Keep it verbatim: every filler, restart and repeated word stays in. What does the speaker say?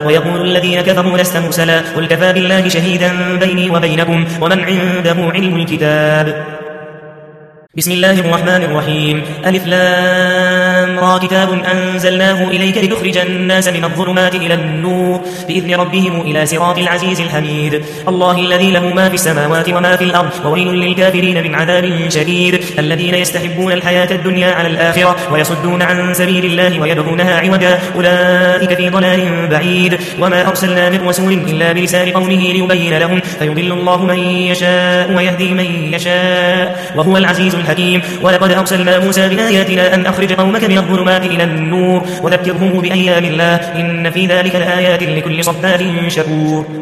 ويقول الذين كفروا لست مرسلا قل كفى بالله شهيدا بيني وبينكم ومن عنده علم الكتاب. بسم الله الرحمن الرحيم. ألف لام را كتاب أنزلناه إليك لتخرج الناس من الظلمات إلى النور بإذن ربهم إلى صراط العزيز الحميد. الله الذي له ما في السماوات وما في الأرض وويل للكافرين من عذاب شديد الذين يستحبون الحياة الدنيا على الآخرة ويصدون عن سبيل الله ويبغونها عوجا أولئك في ضلال بعيد. وما أرسلنا من رسول إلا بلسان قومه ليبين لهم فيضل الله من يشاء ويهدي من يشاء وهو العزيز الحكيم. ولقد أرسلنا موسى بآياتنا أن أخرج قومك من الظلمات إلى النور وذكرهم بأيام الله إن في ذلك لآيات لكل صبار شكور.